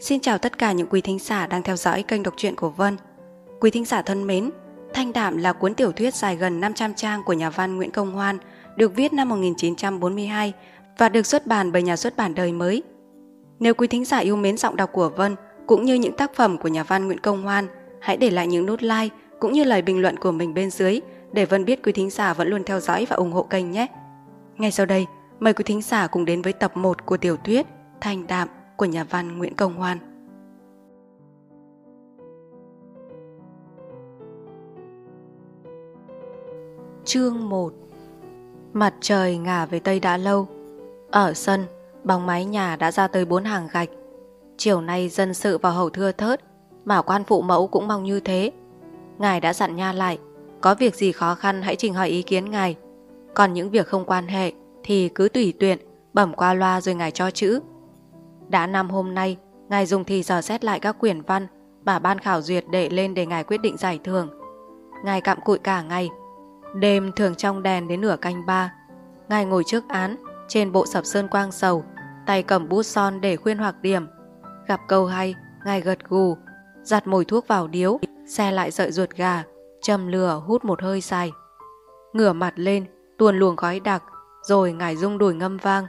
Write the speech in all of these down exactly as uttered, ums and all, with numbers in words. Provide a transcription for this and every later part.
Xin chào tất cả những quý thính giả đang theo dõi kênh đọc truyện của Vân. Quý thính giả thân mến, Thanh Đạm là cuốn tiểu thuyết dài gần năm trăm trang của nhà văn Nguyễn Công Hoan, được viết năm một nghìn chín trăm bốn mươi hai và được xuất bản bởi nhà xuất bản Đời Mới. Nếu quý thính giả yêu mến giọng đọc của Vân cũng như những tác phẩm của nhà văn Nguyễn Công Hoan, hãy để lại những nút like cũng như lời bình luận của mình bên dưới để Vân biết quý thính giả vẫn luôn theo dõi và ủng hộ kênh nhé. Ngay sau đây, mời quý thính giả cùng đến với tập một của tiểu thuyết Thanh Đạm của nhà văn Nguyễn Công Hoan. Chương một. Mặt trời ngả về Tây đã lâu. Ở sân, bóng mái nhà đã ra tới bốn hàng gạch. Chiều nay dân sự vào hầu thưa thớt, mà quan phụ mẫu cũng mong như thế. Ngài đã dặn nha lại, có việc gì khó khăn hãy trình hỏi ý kiến ngài. Còn những việc không quan hệ thì cứ tùy tiện, bẩm qua loa rồi ngài cho chữ. Đã năm hôm nay, ngài dùng thì dò xét lại các quyển văn mà ban khảo duyệt để lên để ngài quyết định giải thưởng. Ngài cặm cụi cả ngày, đêm thường trong đèn đến nửa canh ba. Ngài ngồi trước án, trên bộ sập sơn quang sầu, tay cầm bút son để khuyên hoặc điểm. Gặp câu hay, ngài gật gù, giặt mồi thuốc vào điếu, xe lại sợi ruột gà, châm lửa hút một hơi dài. Ngửa mặt lên, tuôn luồng khói đặc, rồi ngài rung đùi ngâm vang.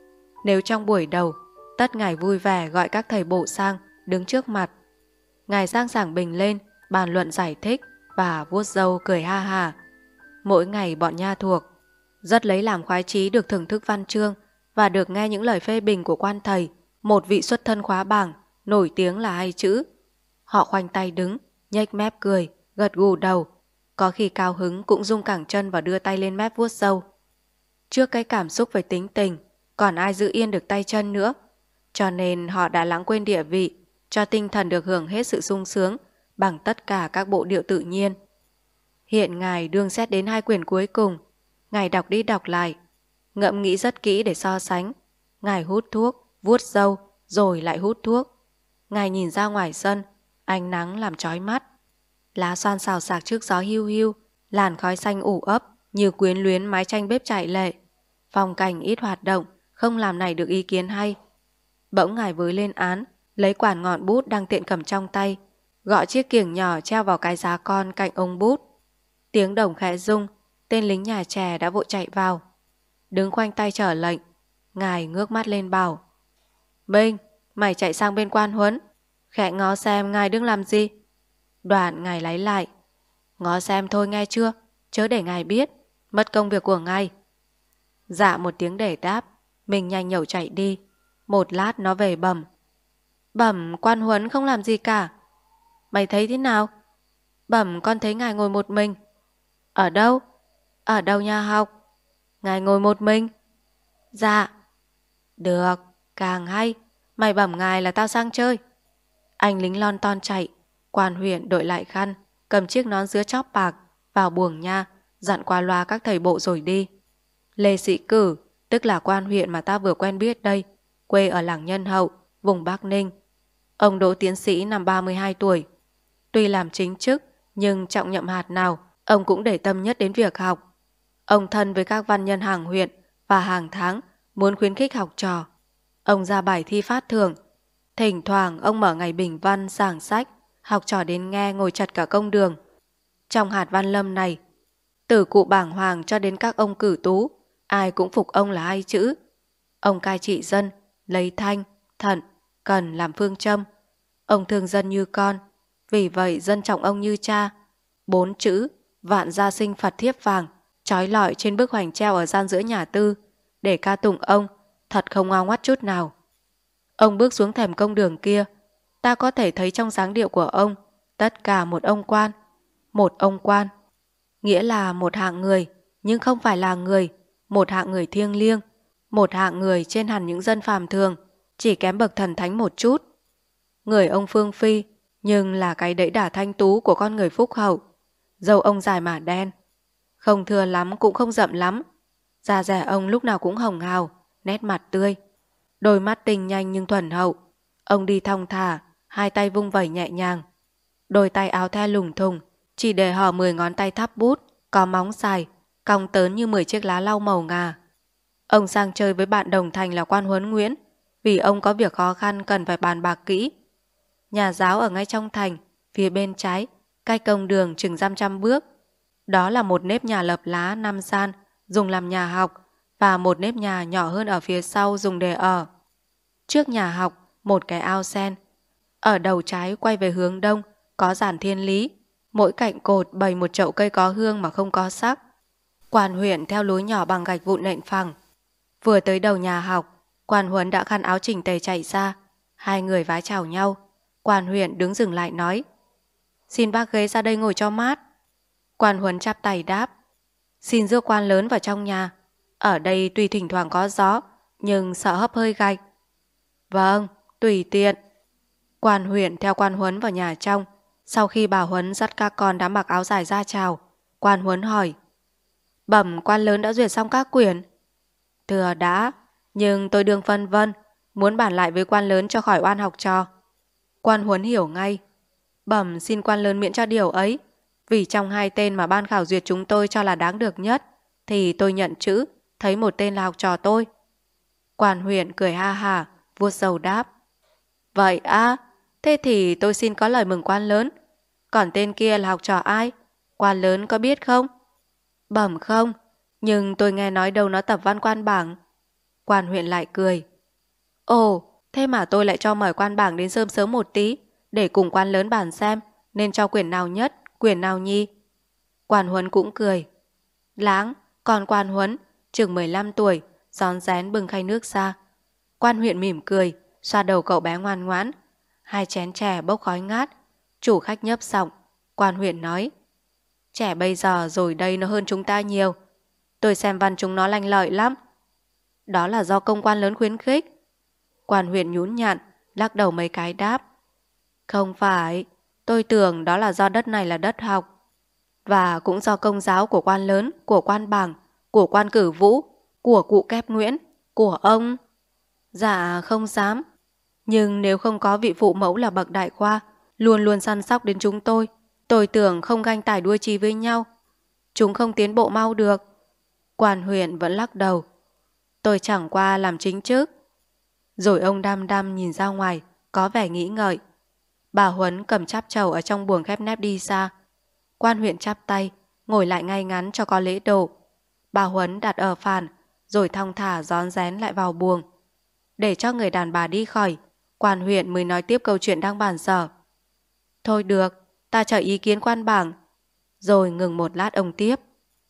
Nếu trong buổi đầu, tất ngài vui vẻ gọi các thầy bộ sang, đứng trước mặt. Ngài sang sảng bình lên, bàn luận giải thích và vuốt râu cười ha hà. Mỗi ngày bọn nha thuộc rất lấy làm khoái chí được thưởng thức văn chương và được nghe những lời phê bình của quan thầy, một vị xuất thân khóa bảng, nổi tiếng là hay chữ. Họ khoanh tay đứng, nhếch mép cười, gật gù đầu, có khi cao hứng cũng rung cẳng chân và đưa tay lên mép vuốt râu. Trước cái cảm xúc về tính tình, còn ai giữ yên được tay chân nữa, cho nên họ đã lãng quên địa vị, cho tinh thần được hưởng hết sự sung sướng bằng tất cả các bộ điệu tự nhiên. Hiện ngài đương xét đến hai quyển cuối cùng. Ngài đọc đi đọc lại, ngẫm nghĩ rất kỹ để so sánh. Ngài hút thuốc, vuốt râu, rồi lại hút thuốc. Ngài nhìn ra ngoài sân, ánh nắng làm chói mắt. Lá xoan xào xạc trước gió hiu hiu, làn khói xanh ủ ấp như quyến luyến mái tranh bếp chạy lệ. Phong cảnh ít hoạt động, không làm này được ý kiến hay. Bỗng ngài với lên án, lấy quản ngọn bút đang tiện cầm trong tay, gõ chiếc kiềng nhỏ treo vào cái giá con cạnh ông bút. Tiếng đồng khẽ rung, tên lính nhà trẻ đã vội chạy vào. Đứng khoanh tay chờ lệnh, ngài ngước mắt lên bảo: Minh, mày chạy sang bên quan huấn, khẽ ngó xem ngài đứng làm gì. Đoạn ngài lấy lại: Ngó xem thôi nghe chưa, chớ để ngài biết, mất công việc của ngài. Dạ một tiếng để đáp, mình nhanh nhẩu chạy đi. Một lát nó về bẩm: Bẩm quan huấn không làm gì cả. Mày thấy thế nào? Bẩm con thấy ngài ngồi một mình. Ở đâu? Ở đâu nhà học? Ngài ngồi một mình. Dạ. Được, càng hay. Mày bẩm ngài là tao sang chơi. Anh lính lon ton chạy. Quan huyện đội lại khăn, cầm chiếc nón dứa chóp bạc, vào buồng nha, dặn qua loa các thầy bộ rồi đi. Lê Sĩ Cử, tức là quan huyện mà ta vừa quen biết đây, quê ở làng Nhân Hậu, vùng Bắc Ninh. Ông Đỗ tiến sĩ năm ba mươi hai tuổi. Tuy làm chính chức, nhưng trọng nhậm hạt nào, ông cũng để tâm nhất đến việc học. Ông thân với các văn nhân hàng huyện và hàng tháng muốn khuyến khích học trò. Ông ra bài thi phát thưởng. Thỉnh thoảng ông mở ngày bình văn giảng sách, học trò đến nghe ngồi chật cả công đường. Trong hạt văn lâm này, từ cụ bảng hoàng cho đến các ông cử tú, ai cũng phục ông là hay chữ. Ông cai trị dân, lấy thanh, thận, cần làm phương châm. Ông thương dân như con, vì vậy dân trọng ông như cha. Bốn chữ vạn gia sinh Phật thiếp vàng trói lọi trên bức hoành treo ở gian giữa nhà tư, để ca tụng ông thật không ngoa ngoắt chút nào. Ông bước xuống thềm công đường kia, ta có thể thấy trong dáng điệu của ông tất cả một ông quan. Một ông quan nghĩa là một hạng người, nhưng không phải là người. Một hạng người thiêng liêng, một hạng người trên hẳn những dân phàm thường, chỉ kém bậc thần thánh một chút. Người ông phương phi, nhưng là cái đẫy đả thanh tú của con người phúc hậu. Râu ông dài mà đen, không thưa lắm cũng không rậm lắm. Da dẻ ông lúc nào cũng hồng hào, nét mặt tươi. Đôi mắt tinh nhanh nhưng thuần hậu. Ông đi thong thả, hai tay vung vẩy nhẹ nhàng. Đôi tay áo the lùng thùng, chỉ để hở mười ngón tay thắp bút, có móng dài, cong tớn như mười chiếc lá lau màu ngà. Ông sang chơi với bạn đồng thành là quan huấn Nguyễn, vì ông có việc khó khăn cần phải bàn bạc kỹ. Nhà giáo ở ngay trong thành, phía bên trái, cách công đường chừng dăm trăm bước. Đó là một nếp nhà lợp lá năm gian, dùng làm nhà học, và một nếp nhà nhỏ hơn ở phía sau dùng để ở. Trước nhà học, một cái ao sen. Ở đầu trái quay về hướng đông, có giản thiên lý. Mỗi cạnh cột bày một chậu cây có hương mà không có sắc. Quan huyện theo lối nhỏ bằng gạch vụn nện phẳng. Vừa tới đầu nhà học, Quan Huấn đã khăn áo chỉnh tề chạy ra. Hai người vái chào nhau. Quan huyện đứng dừng lại nói: "Xin bác ghế ra đây ngồi cho mát." Quan Huấn chắp tay đáp: "Xin rước quan lớn vào trong nhà. Ở đây tuy thỉnh thoảng có gió, nhưng sợ hấp hơi gạch." "Vâng, tùy tiện." Quan huyện theo Quan Huấn vào nhà trong. Sau khi bà Huấn dắt các con đã mặc áo dài ra chào, Quan Huấn hỏi: "Bẩm quan lớn đã duyệt xong các quyển?" "Thưa đã, nhưng tôi đương phân vân, muốn bàn lại với quan lớn cho khỏi oan học trò." Quan Huấn hiểu ngay: "Bẩm xin quan lớn miễn cho điều ấy, vì trong hai tên mà ban khảo duyệt chúng tôi cho là đáng được nhất, thì tôi nhận chữ, thấy một tên là học trò tôi." Quan huyện cười ha hả, vuốt râu đáp: "Vậy á, thế thì tôi xin có lời mừng quan lớn. Còn tên kia là học trò ai? Quan lớn có biết không?" "Bẩm không, nhưng tôi nghe nói đâu nó tập văn quan bảng." Quan huyện lại cười: "Ồ, thế mà tôi lại cho mời quan bảng đến sớm sớm một tí, để cùng quan lớn bàn xem nên cho quyển nào nhất, quyển nào nhi." Quan Huấn cũng cười: "Láng, còn Quan Huấn, chừng mười lăm tuổi, rón rén bưng khay nước ra." Quan huyện mỉm cười, xoa đầu cậu bé ngoan ngoãn. Hai chén chè bốc khói ngát. Chủ khách nhấp giọng. Quan huyện nói: "Trẻ bây giờ rồi đây nó hơn chúng ta nhiều. Tôi xem văn chúng nó lanh lợi lắm." "Đó là do công quan lớn khuyến khích." Quan huyện nhún nhặn, lắc đầu mấy cái đáp: "Không phải, tôi tưởng đó là do đất này là đất học. Và cũng do công giáo của quan lớn, của quan bảng, của quan cử vũ, của cụ Kép Nguyễn, của ông." "Dạ không dám. Nhưng nếu không có vị phụ mẫu là bậc đại khoa, luôn luôn săn sóc đến chúng tôi, tôi tưởng không ganh tải đua chi với nhau, chúng không tiến bộ mau được." Quan huyện vẫn lắc đầu: "Tôi chẳng qua làm chính chức." Rồi ông đăm đăm nhìn ra ngoài, có vẻ nghĩ ngợi. Bà Huấn cầm cháp trầu ở trong buồng khép nép đi xa. Quan huyện chắp tay, ngồi lại ngay ngắn cho có lễ độ. Bà Huấn đặt ở phản, rồi thong thả rón rén lại vào buồng. Để cho người đàn bà đi khỏi, quan huyện mới nói tiếp câu chuyện đang bàn dở. "Thôi được, ta chờ ý kiến quan bảng." Rồi ngừng một lát ông tiếp: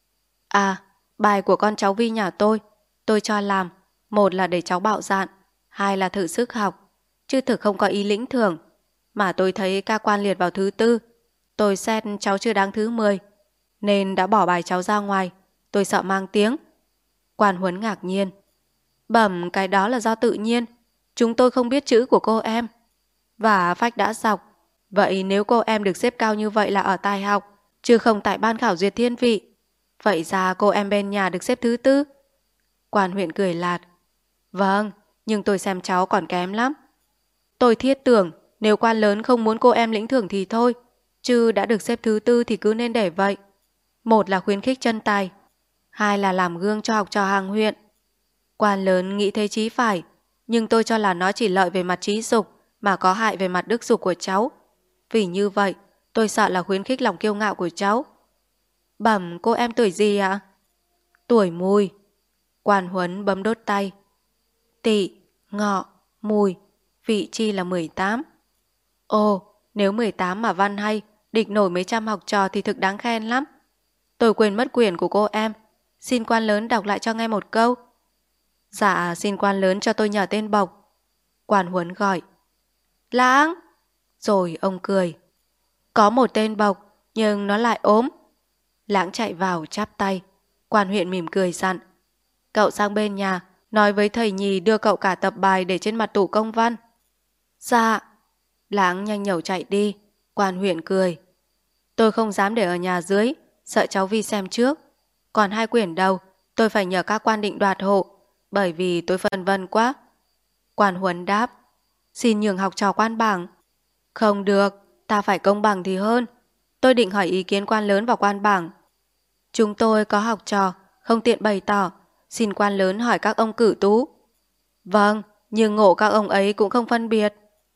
"À, bài của con cháu Vi nhà tôi, tôi cho làm, một là để cháu bạo dạn, hai là thử sức học, chứ thực không có ý lĩnh thưởng. Mà tôi thấy ca quan liệt vào thứ tư, tôi xét cháu chưa đáng thứ mười, nên đã bỏ bài cháu ra ngoài, tôi sợ mang tiếng." Quan Huấn ngạc nhiên: "Bẩm, cái đó là do tự nhiên, chúng tôi không biết chữ của cô em. Và phách đã dọc, vậy nếu cô em được xếp cao như vậy là ở tài học, chứ không tại ban khảo duyệt thiên vị. Vậy ra cô em bên nhà được xếp thứ tư." Quan huyện cười lạt: "Vâng, nhưng tôi xem cháu còn kém lắm. Tôi thiết tưởng nếu quan lớn không muốn cô em lĩnh thưởng thì thôi, chứ đã được xếp thứ tư thì cứ nên để vậy. Một là khuyến khích chân tài, hai là làm gương cho học trò hàng huyện. Quan lớn nghĩ thế chí phải, nhưng tôi cho là nó chỉ lợi về mặt trí dục mà có hại về mặt đức dục của cháu. Vì như vậy, tôi sợ là khuyến khích lòng kiêu ngạo của cháu." "Bẩm, cô em tuổi gì ạ?" "Tuổi Mùi." Quan Huấn bấm đốt tay: "Tỵ, Ngọ, Mùi, vị chi là mười tám. Ồ, nếu mười tám mà văn hay, địch nổi mấy trăm học trò thì thực đáng khen lắm. Tôi quên mất quyển của cô em, xin quan lớn đọc lại cho nghe một câu." "Dạ, xin quan lớn cho tôi nhờ tên bộc." Quan Huấn gọi: "Lãng!" Rồi ông cười: "Có một tên bộc, nhưng nó lại ốm." Lãng chạy vào chắp tay. Quan huyện mỉm cười dặn: "Cậu sang bên nhà, nói với thầy nhì đưa cậu cả tập bài để trên mặt tủ công văn." "Dạ." Lãng nhanh nhẩu chạy đi. Quan huyện cười: "Tôi không dám để ở nhà dưới, sợ cháu Vi xem trước. Còn hai quyển đầu, tôi phải nhờ các quan định đoạt hộ, bởi vì tôi phân vân quá." Quan Huấn đáp: "Xin nhường học trò quan bảng." "Không được, ta phải công bằng thì hơn. Tôi định hỏi ý kiến quan lớn và quan bảng. Chúng tôi có học trò, không tiện bày tỏ, xin quan lớn hỏi các ông cử tú." "Vâng, nhưng ngộ các ông ấy cũng không phân biệt.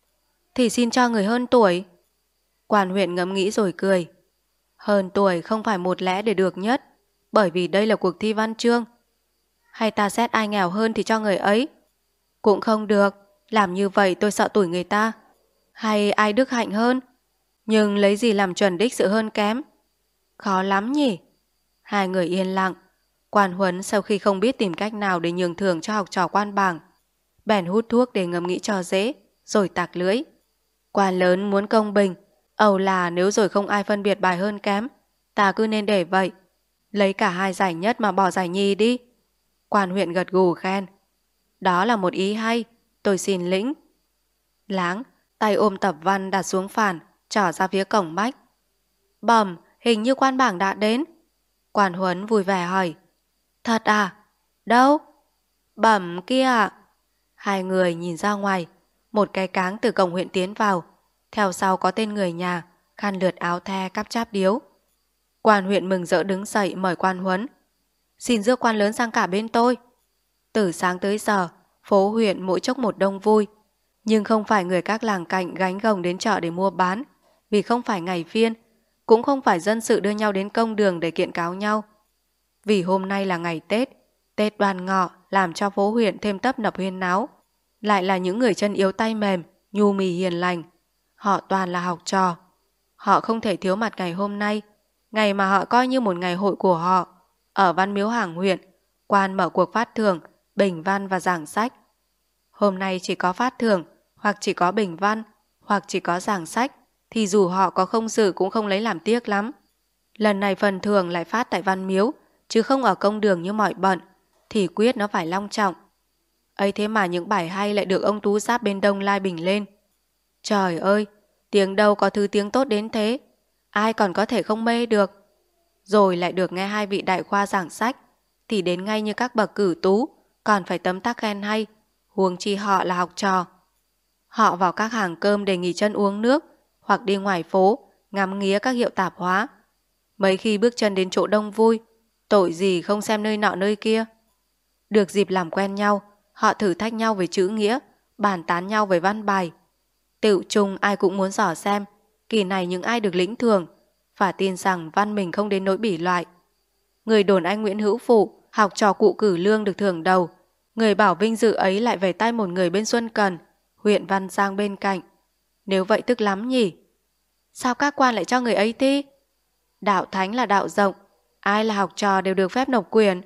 Thì xin cho người hơn tuổi. Quan huyện ngẫm nghĩ rồi cười. Hơn tuổi không phải một lẽ để được nhất, bởi vì đây là cuộc thi văn chương. Hay ta xét ai nghèo hơn thì cho người ấy? Cũng không được, làm như vậy tôi sợ tuổi người ta. Hay ai đức hạnh hơn? Nhưng lấy gì làm chuẩn đích sự hơn kém? Khó lắm nhỉ? Hai người yên lặng. Quan Huấn sau khi không biết tìm cách nào để nhường thưởng cho học trò quan bảng, bèn hút thuốc để ngẫm nghĩ cho dễ, rồi tạc lưỡi. Quan lớn muốn công bình, ầu là nếu rồi không ai phân biệt bài hơn kém, ta cứ nên để vậy. Lấy cả hai giải nhất mà bỏ giải nhì đi. Quan huyện gật gù khen. Đó là một ý hay, tôi xin lĩnh. Láng, tay ôm tập văn đặt xuống phản, trỏ ra phía cổng bách. Bẩm, hình như quan bảng đã đến. Quan Huấn vui vẻ hỏi. Thật à? Đâu? Bẩm kia ạ. Hai người nhìn ra ngoài, một cái cáng từ cổng huyện tiến vào, theo sau có tên người nhà, khăn lượt áo the cắp cháp điếu. Quan huyện mừng rỡ đứng dậy mời Quan Huấn. Xin rước quan lớn sang cả bên tôi. Từ sáng tới giờ, phố huyện mỗi chốc một đông vui, nhưng không phải người các làng cạnh gánh gồng đến chợ để mua bán, vì không phải ngày phiên, cũng không phải dân sự đưa nhau đến công đường để kiện cáo nhau. Vì hôm nay là ngày Tết, Tết Đoan Ngọ làm cho phố huyện thêm tấp nập huyên náo. Lại là những người chân yếu tay mềm, nhu mì hiền lành. Họ toàn là học trò. Họ không thể thiếu mặt ngày hôm nay, ngày mà họ coi như một ngày hội của họ. Ở Văn Miếu Hàng huyện, quan mở cuộc phát thưởng, bình văn và giảng sách. Hôm nay chỉ có phát thưởng, hoặc chỉ có bình văn, hoặc chỉ có giảng sách, thì dù họ có không dự cũng không lấy làm tiếc lắm. Lần này phần thưởng lại phát tại Văn Miếu, chứ không ở công đường như mọi bận, thì quyết nó phải long trọng. Ấy thế mà những bài hay lại được ông Tú Giáp bên Đông lai bình lên. Trời ơi, tiếng đâu có thứ tiếng tốt đến thế, ai còn có thể không mê được. Rồi lại được nghe hai vị đại khoa giảng sách, thì đến ngay như các bậc cử tú, còn phải tấm tắc khen hay, huống chi họ là học trò. Họ vào các hàng cơm để nghỉ chân uống nước, hoặc đi ngoài phố, ngắm nghía các hiệu tạp hóa. Mấy khi bước chân đến chỗ đông vui, tội gì không xem nơi nọ nơi kia. Được dịp làm quen nhau, họ thử thách nhau về chữ nghĩa, bàn tán nhau về văn bài. Tựu chung ai cũng muốn dò xem, kỳ này những ai được lĩnh thưởng, và tin rằng văn mình không đến nỗi bỉ loại. Người đồn anh Nguyễn Hữu Phụ, học trò cụ Cử Lương được thưởng đầu. Người bảo vinh dự ấy lại về tay một người bên Xuân Cần, huyện Văn Giang bên cạnh. Nếu vậy tức lắm nhỉ? Sao các quan lại cho người ấy thi? Đạo thánh là đạo rộng, ai là học trò đều được phép nộp quyền.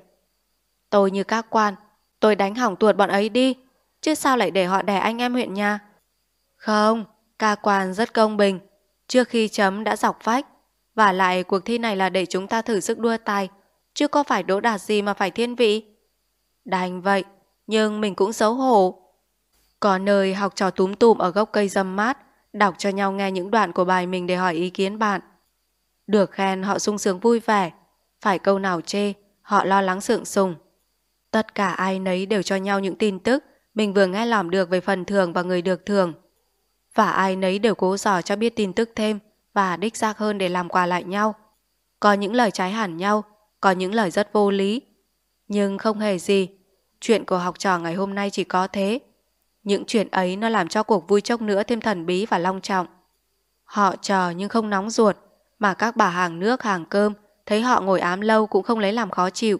Tôi như các quan, tôi đánh hỏng tuột bọn ấy đi, chứ sao lại để họ đẻ anh em huyện nhà? Không, ca quan rất công bình, trước khi chấm đã dọc vách. Và lại cuộc thi này là để chúng ta thử sức đua tài, chứ có phải đỗ đạt gì mà phải thiên vị. Đành vậy, nhưng mình cũng xấu hổ. Có nơi học trò túm tụm ở gốc cây râm mát, đọc cho nhau nghe những đoạn của bài mình để hỏi ý kiến bạn. Được khen họ sung sướng vui vẻ, phải câu nào chê, họ lo lắng sượng sùng. Tất cả ai nấy đều cho nhau những tin tức mình vừa nghe lỏm được về phần thưởng và người được thưởng. Và ai nấy đều cố dò cho biết tin tức thêm và đích xác hơn để làm quà lại nhau. Có những lời trái hẳn nhau, có những lời rất vô lý. Nhưng không hề gì, chuyện của học trò ngày hôm nay chỉ có thế. Những chuyện ấy nó làm cho cuộc vui chốc nữa thêm thần bí và long trọng. Họ chờ nhưng không nóng ruột, mà các bà hàng nước hàng cơm thấy họ ngồi ám lâu cũng không lấy làm khó chịu.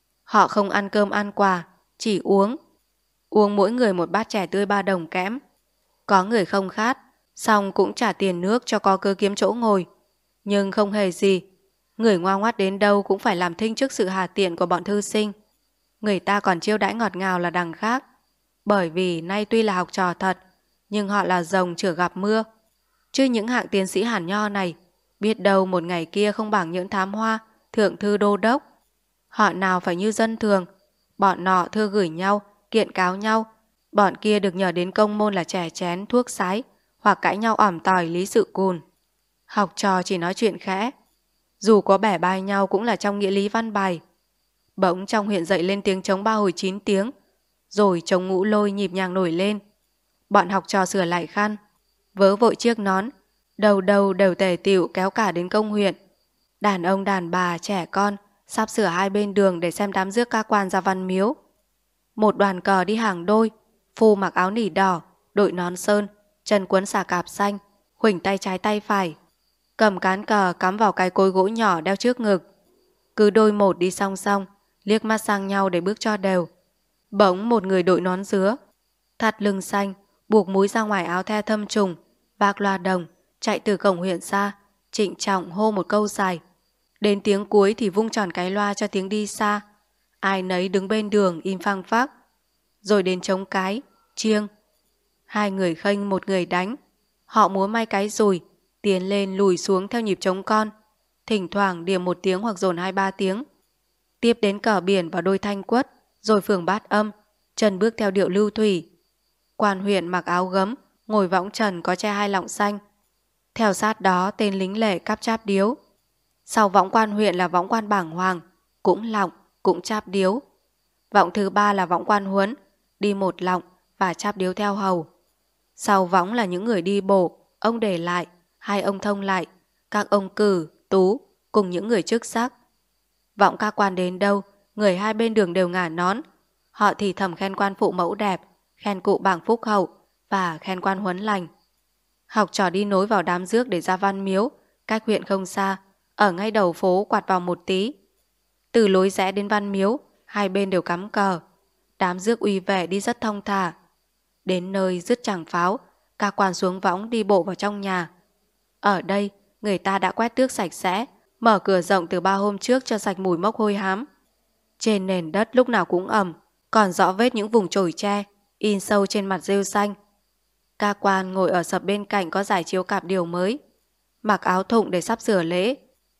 Họ không ăn cơm ăn quà, chỉ uống. Uống mỗi người một bát chè tươi ba đồng kẽm. Có người không khát, xong cũng trả tiền nước cho có cơ kiếm chỗ ngồi. Nhưng không hề gì, người ngoan ngoắt đến đâu cũng phải làm thinh trước sự hà tiện của bọn thư sinh. Người ta còn chiêu đãi ngọt ngào là đằng khác. Bởi vì nay tuy là học trò thật, nhưng họ là rồng chưa gặp mưa. Chứ những hạng tiến sĩ hàn nho này, biết đâu một ngày kia không bằng những thám hoa, thượng thư đô đốc. Họ nào phải như dân thường, bọn nọ thư gửi nhau, kiện cáo nhau, bọn kia được nhờ đến công môn là chè chén, thuốc sái, hoặc cãi nhau ỏm tỏi lý sự cùn. Học trò chỉ nói chuyện khẽ, dù có bẻ bai nhau cũng là trong nghĩa lý văn bài. Bỗng trong huyện dậy lên tiếng trống ba hồi chín tiếng, rồi trống ngũ lôi nhịp nhàng nổi lên. Bọn học trò sửa lại khăn, vớ vội chiếc nón, đầu đầu đều tề tựu kéo cả đến công huyện. Đàn ông đàn bà trẻ con sắp sửa hai bên đường để xem đám rước ca quan ra Văn Miếu. Một đoàn cờ đi hàng đôi, Phu mặc áo nỉ đỏ, đội nón sơn, chân quấn xà cạp xanh, khuỷnh tay trái tay phải, cầm cán cờ cắm vào cái cối gỗ nhỏ đeo trước ngực. Cứ đôi một đi song song, liếc mắt sang nhau để bước cho đều. Bỗng một người đội nón dứa, thắt lưng xanh, buộc múi ra ngoài áo the thâm trùng, vác loa đồng, chạy từ cổng huyện ra, trịnh trọng hô một câu dài. Đến tiếng cuối thì vung tròn cái loa cho tiếng đi xa. Ai nấy đứng bên đường im phăng phắc. Rồi đến trống cái, chiêng. Hai người khênh một người đánh. Họ múa may cái dùi, tiến lên lùi xuống theo nhịp trống con, thỉnh thoảng điểm một tiếng hoặc dồn hai ba tiếng. Tiếp đến cờ biển và đôi thanh quất, rồi phường bát âm, chân bước theo điệu lưu thủy. Quan huyện mặc áo gấm, ngồi võng trần có che hai lọng xanh. Theo sát đó tên lính lệ cắp cháp điếu. Sau võng quan huyện là võng quan bảng hoàng, cũng lọng, cũng cháp điếu. Võng thứ ba là võng quan huấn, đi một lọng và cháp điếu theo hầu. Sau võng là những người đi bộ, ông để lại, hai ông thông lại, các ông cử, tú, cùng những người chức sắc. Võng các quan đến đâu, người hai bên đường đều ngả nón. Họ thì thầm khen quan phụ mẫu đẹp, khen cụ bảng phúc hậu và khen quan huấn lành. Học trò đi nối vào đám rước để ra Văn Miếu, cách huyện không xa, ở ngay đầu phố quạt vào một tí. Từ lối rẽ đến Văn Miếu, hai bên đều cắm cờ. Đám rước uy vẻ đi rất thong thả. Đến nơi dứt tràng pháo, các quan xuống võng đi bộ vào trong nhà. Ở đây, người ta đã quét tước sạch sẽ, mở cửa rộng từ ba hôm trước cho sạch mùi mốc hôi hám. Trên nền đất lúc nào cũng ẩm, còn rõ vết những vùng chổi tre, in sâu trên mặt rêu xanh. Các quan ngồi ở sập bên cạnh có giải chiếu cạp điều mới, mặc áo thụng để sắp sửa lễ.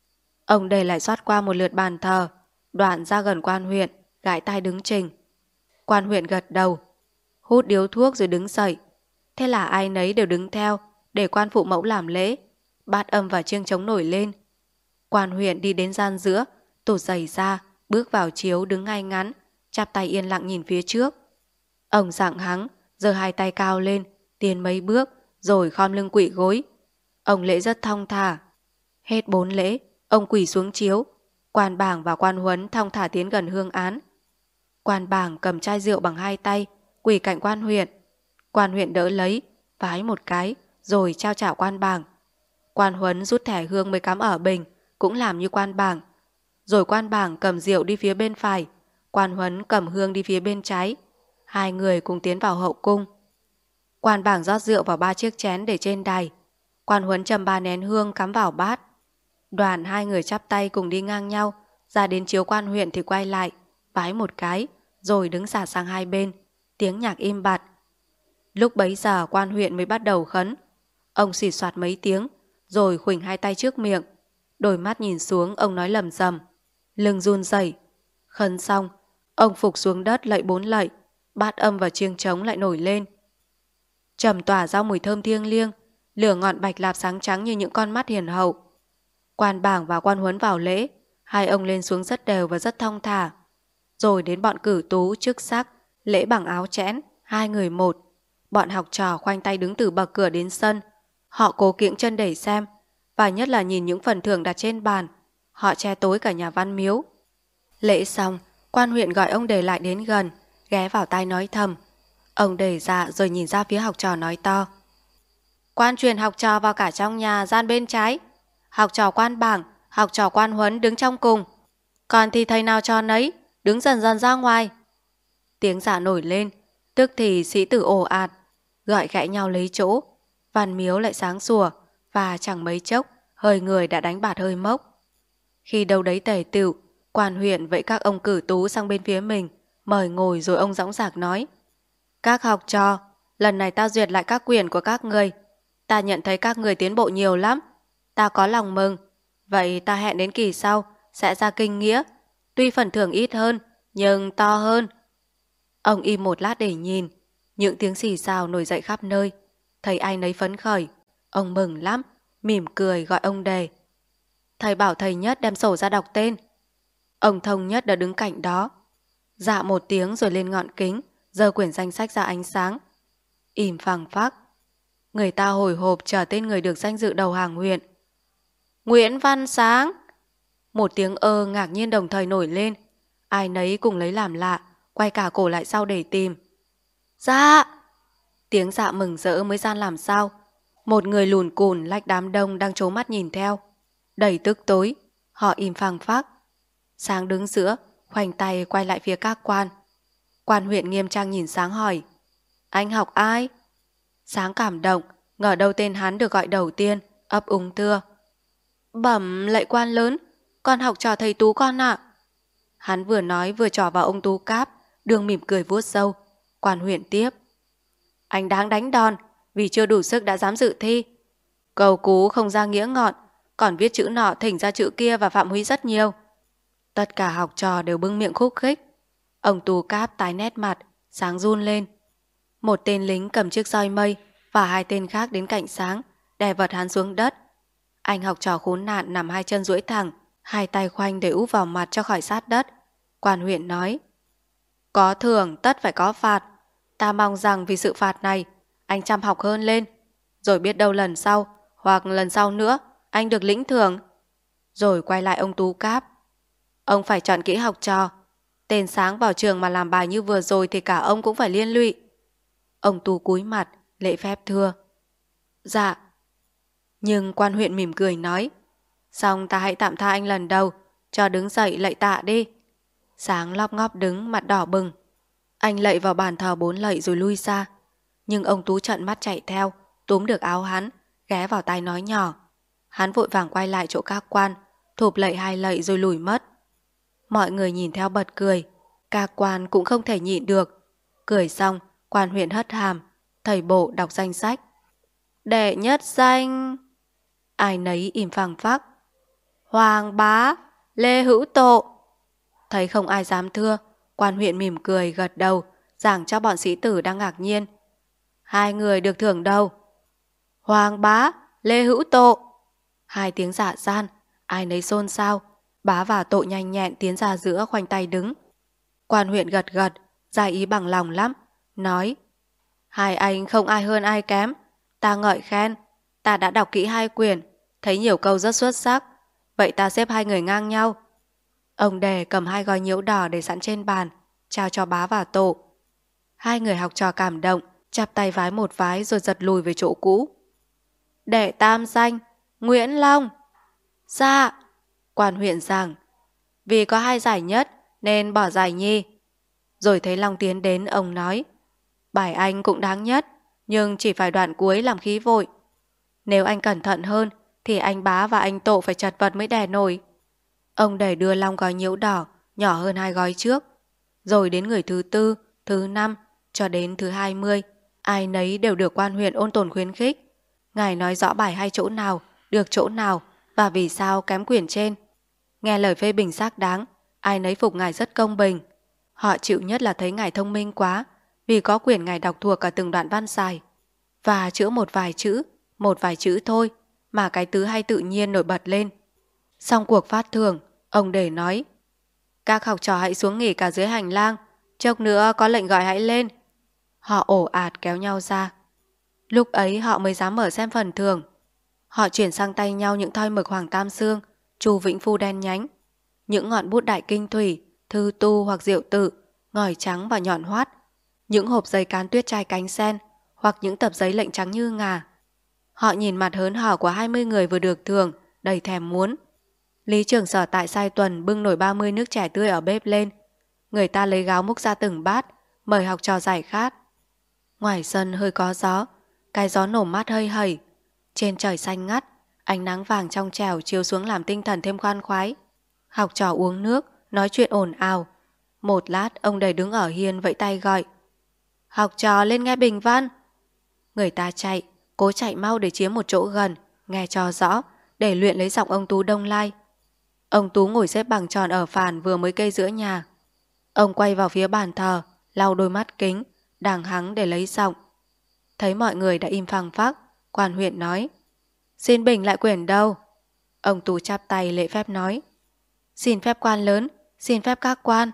Ông đây lại xoát qua một lượt bàn thờ, đoạn ra gần quan huyện, gãi tai đứng trình. Quan huyện gật đầu, hút điếu thuốc rồi đứng dậy. Thế là ai nấy đều đứng theo để quan phụ mẫu làm lễ. Bát âm và chiêng trống nổi lên. Quan huyện đi đến gian giữa, tụt giày ra, bước vào chiếu đứng ngay ngắn, chắp tay yên lặng nhìn phía trước. Ông rạng hắng, giơ hai tay cao lên, tiến mấy bước, rồi khom lưng quỵ gối. Ông lễ rất thong thả. Hết bốn lễ, ông quỳ xuống chiếu. Quan bảng và quan huấn thong thả tiến gần hương án. Quan bảng cầm chai rượu bằng hai tay, quỳ cạnh quan huyện. Quan huyện đỡ lấy, vái một cái, rồi trao trả quan bảng. Quan huấn rút thẻ hương mới cắm ở bình, cũng làm như quan bảng. Rồi quan bảng cầm rượu đi phía bên phải, quan huấn cầm hương đi phía bên trái. Hai người cùng tiến vào hậu cung. Quan bảng rót rượu vào ba chiếc chén để trên đài. Quan huấn châm ba nén hương cắm vào bát. Đoàn hai người chắp tay cùng đi ngang nhau, ra đến chiếu quan huyện thì quay lại, vái một cái, rồi đứng xả sang hai bên. Tiếng nhạc im bặt. Lúc bấy giờ quan huyện mới bắt đầu khấn. Ông xì soạt mấy tiếng, rồi khuỷnh hai tay trước miệng. Đôi mắt nhìn xuống, ông nói lầm rầm. Lưng run rẩy. Khấn xong, ông phục xuống đất lạy bốn lạy. Bát âm và chiêng trống lại nổi lên. Trầm tỏa ra mùi thơm thiêng liêng, lửa ngọn bạch lạp sáng trắng như những con mắt hiền hậu. Quan bảng và quan huấn vào lễ, hai ông lên xuống rất đều và rất thong thả. Rồi đến bọn cử tú, chức sắc, lễ bằng áo chẽn, hai người một. Bọn học trò khoanh tay đứng từ bậc cửa đến sân. Họ cố kiễng chân để xem, và nhất là nhìn những phần thưởng đặt trên bàn. Họ che tối cả nhà Văn Miếu. Lễ xong, quan huyện gọi ông Đề lại đến gần, ghé vào tai nói thầm. Ông Đề dạ rồi nhìn ra phía học trò nói to. Quan truyền học trò vào cả trong nhà gian bên trái. Học trò quan bảng, học trò quan huấn đứng trong cùng. Còn thì thầy nào trò nấy, đứng dần dần ra ngoài. Tiếng dạ nổi lên, tức thì sĩ tử ồ ạt, gọi gãy nhau lấy chỗ. Văn Miếu lại sáng sủa, và chẳng mấy chốc, hơi người đã đánh bạt hơi mốc. Khi đâu đấy tề tựu, quan huyện vẫy các ông cử tú sang bên phía mình, mời ngồi rồi ông dõng dạc nói. Các học trò, lần này ta duyệt lại các quyền của các người. Ta nhận thấy các người tiến bộ nhiều lắm. Ta có lòng mừng. Vậy ta hẹn đến kỳ sau, sẽ ra kinh nghĩa. Tuy phần thưởng ít hơn, nhưng to hơn. Ông im một lát để nhìn. Những tiếng xì xào nổi dậy khắp nơi. Thấy ai nấy phấn khởi. Ông mừng lắm, mỉm cười gọi ông Đề. Thầy bảo thầy Nhất đem sổ ra đọc tên. Ông Thông Nhất đã đứng cạnh đó. Dạ một tiếng rồi lên ngọn kính, giơ quyển danh sách ra ánh sáng. Im phăng phắc. Người ta hồi hộp chờ tên người được danh dự đầu hàng huyện. Nguyễn Văn Sáng. Một tiếng ơ ngạc nhiên đồng thời nổi lên. Ai nấy cùng lấy làm lạ, quay cả cổ lại sau để tìm. Dạ. Tiếng dạ mừng rỡ mới gian làm sao. Một người lùn cùn lách đám đông đang trố mắt nhìn theo. Đầy tức tối, họ im phăng phắc. Sáng đứng giữa, khoanh tay quay lại phía các quan. Quan huyện nghiêm trang nhìn Sáng hỏi: Anh học ai? Sáng cảm động, ngờ đâu tên hắn được gọi đầu tiên, ấp úng thưa: Bẩm lạy quan lớn, con học trò thầy Tú con ạ. Hắn vừa nói vừa trỏ vào ông Tú Cáp, đường mỉm cười vuốt râu. Quan huyện tiếp: Anh đáng đánh đòn, vì chưa đủ sức đã dám dự thi. Cầu cú không ra nghĩa ngọn, còn viết chữ nọ thỉnh ra chữ kia và phạm húy rất nhiều. Tất cả học trò đều bưng miệng khúc khích. Ông Tú Cáp tái nét mặt, Sáng run lên. Một tên lính cầm chiếc roi mây và hai tên khác đến cạnh Sáng, đè vật hắn xuống đất. Anh học trò khốn nạn nằm hai chân duỗi thẳng, hai tay khoanh để úp vào mặt cho khỏi sát đất. Quan huyện nói: Có thưởng tất phải có phạt. Ta mong rằng vì sự phạt này, anh chăm học hơn lên, rồi biết đâu lần sau hoặc lần sau nữa anh được lĩnh thưởng. Rồi quay lại ông Tú Cáp: Ông phải chọn kỹ học trò. Tên Sáng vào trường mà làm bài như vừa rồi thì cả ông cũng phải liên lụy. Ông Tú cúi mặt, lễ phép thưa: Dạ. Nhưng quan huyện mỉm cười nói: Xong ta hãy tạm tha anh lần đầu, cho đứng dậy lạy tạ đi. Sáng lóp ngóp đứng, mặt đỏ bừng. Anh lạy vào bàn thờ bốn lạy rồi lui ra. Nhưng ông Tú trợn mắt chạy theo, túm được áo hắn, ghé vào tai nói nhỏ. Hắn vội vàng quay lại chỗ các quan, thụp lạy hai lạy rồi lùi mất. Mọi người nhìn theo bật cười, các quan cũng không thể nhịn được. Cười xong, quan huyện hất hàm, thầy bộ đọc danh sách. Đệ nhất danh... Ai nấy im phăng phắc. Hoàng Bá, Lê Hữu Tộ. Thấy không ai dám thưa, quan huyện mỉm cười gật đầu, giảng cho bọn sĩ tử đang ngạc nhiên. Hai người được thưởng đâu? Hoàng Bá, Lê Hữu Tộ. Hai tiếng dạ gian, ai nấy xôn xao. Bá và Tộ nhanh nhẹn tiến ra giữa, khoanh tay đứng. Quan huyện gật gật, ra ý bằng lòng lắm, nói: Hai anh không ai hơn ai kém, ta ngợi khen. Ta đã đọc kỹ hai quyển, thấy nhiều câu rất xuất sắc. Vậy ta xếp hai người ngang nhau. Ông Đề cầm hai gói nhiễu đỏ để sẵn trên bàn, trao cho Bá và Tộ. Hai người học trò cảm động, chắp tay vái một vái rồi giật lùi về chỗ cũ. Đệ tam danh, Nguyễn Long. Dạ. Quan huyện giảng: Vì có hai giải nhất nên bỏ giải nhì. Rồi thấy Long tiến đến, ông nói: Bài anh cũng đáng nhất, nhưng chỉ phải đoạn cuối làm khí vội. Nếu anh cẩn thận hơn thì anh Bá và anh Tộ phải chật vật mới đè nổi. Ông đẩy đưa Long gói nhiễu đỏ nhỏ hơn hai gói trước. Rồi đến người thứ tư, thứ năm cho đến thứ hai mươi, ai nấy đều được quan huyện ôn tồn khuyến khích. Ngài nói rõ bài hay chỗ nào, được chỗ nào và vì sao kém quyển trên. Nghe lời phê bình xác đáng, ai nấy phục ngài rất công bình. Họ chịu nhất là thấy ngài thông minh quá, vì có quyển ngài đọc thuộc cả từng đoạn văn dài. Và chữa một vài chữ, một vài chữ thôi, mà cái tứ hay tự nhiên nổi bật lên. Xong cuộc phát thưởng, ông Để nói: Các học trò hãy xuống nghỉ cả dưới hành lang, chốc nữa có lệnh gọi hãy lên. Họ ồ ạt kéo nhau ra. Lúc ấy họ mới dám mở xem phần thưởng. Họ chuyển sang tay nhau những thoi mực Hoàng Tam Xương, Chu Vĩnh Phu đen nhánh, những ngọn bút Đại Kinh Thủy, Thư Tu hoặc Diệu Tự, ngòi trắng và nhọn hoắt, những hộp giấy cán tuyết trai cánh sen hoặc những tập giấy lệnh trắng như ngà. Họ nhìn mặt hớn hở của hai mươi người vừa được thưởng, đầy thèm muốn. Lý trưởng sở tại Sai Tuần bưng nồi ba mươi nước chè tươi ở bếp lên. Người ta lấy gáo múc ra từng bát, mời học trò giải khát. Ngoài sân hơi có gió, cái gió nổ mát hơi hẩy. Trên trời xanh ngắt, ánh nắng vàng trong trẻo chiếu xuống làm tinh thần thêm khoan khoái. Học trò uống nước, nói chuyện ồn ào. Một lát ông Đầy đứng ở hiên vẫy tay gọi: Học trò lên nghe bình văn. Người ta chạy, cố chạy mau để chiếm một chỗ gần, nghe cho rõ, để luyện lấy giọng ông Tú Đông Lai. Ông Tú ngồi xếp bằng tròn ở phản vừa mới cây giữa nhà. Ông quay vào phía bàn thờ, lau đôi mắt kính, đàng hắng để lấy giọng. Thấy mọi người đã im phăng phắc, quan huyện nói: Xin bình lại quyển đâu? Ông Tú chắp tay lễ phép nói: Xin phép quan lớn, xin phép các quan.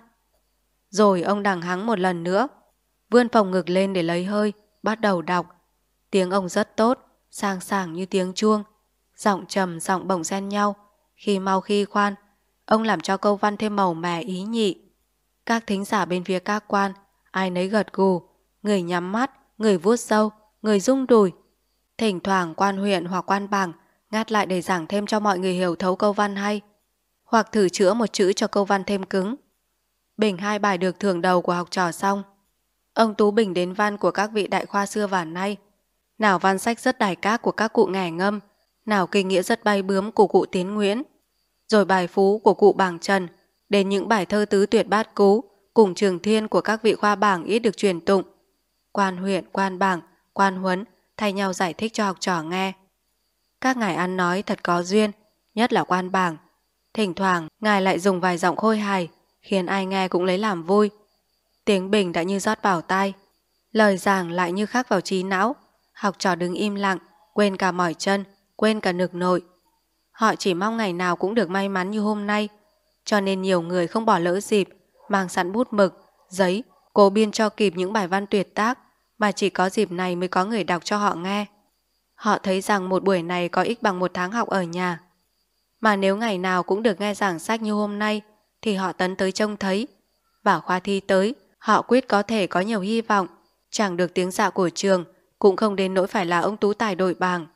Rồi ông đàng hắng một lần nữa, vươn phồng ngực lên để lấy hơi, bắt đầu đọc. Tiếng ông rất tốt, sang sảng như tiếng chuông, giọng trầm giọng bổng xen nhau, khi mau khi khoan. Ông làm cho câu văn thêm màu mè ý nhị. Các thính giả bên phía các quan, ai nấy gật gù, người nhắm mắt, người vuốt râu, người rung đùi. Thỉnh thoảng quan huyện hoặc quan bảng ngắt lại để giảng thêm cho mọi người hiểu thấu câu văn hay, hoặc thử chữa một chữ cho câu văn thêm cứng. Bình hai bài được thưởng đầu của học trò xong, ông Tú bình đến văn của các vị đại khoa xưa và nay. Nào văn sách rất đài các của các cụ nghè ngâm, nào kinh nghĩa rất bay bướm của cụ Tiến Nguyễn, rồi bài phú của cụ Bảng Trần, đến những bài thơ tứ tuyệt bát cú cùng trường thiên của các vị khoa bảng ít được truyền tụng. Quan huyện, quan bảng, quan huấn thay nhau giải thích cho học trò nghe. Các ngài ăn nói thật có duyên, nhất là quan bảng. Thỉnh thoảng ngài lại dùng vài giọng khôi hài, khiến ai nghe cũng lấy làm vui. Tiếng bình đã như rót vào tai, lời giảng lại như khắc vào trí não. Học trò đứng im lặng, quên cả mỏi chân, quên cả nực nội. Họ chỉ mong ngày nào cũng được may mắn như hôm nay, cho nên nhiều người không bỏ lỡ dịp, mang sẵn bút mực, giấy, cố biên cho kịp những bài văn tuyệt tác mà chỉ có dịp này mới có người đọc cho họ nghe. Họ thấy rằng một buổi này có ích bằng một tháng học ở nhà. Mà nếu ngày nào cũng được nghe giảng sách như hôm nay thì họ tấn tới trông thấy. Và khoa thi tới, họ quyết có thể có nhiều hy vọng, chẳng được tiếng dạ của trường, cũng không đến nỗi phải là ông tú tài đội bảng.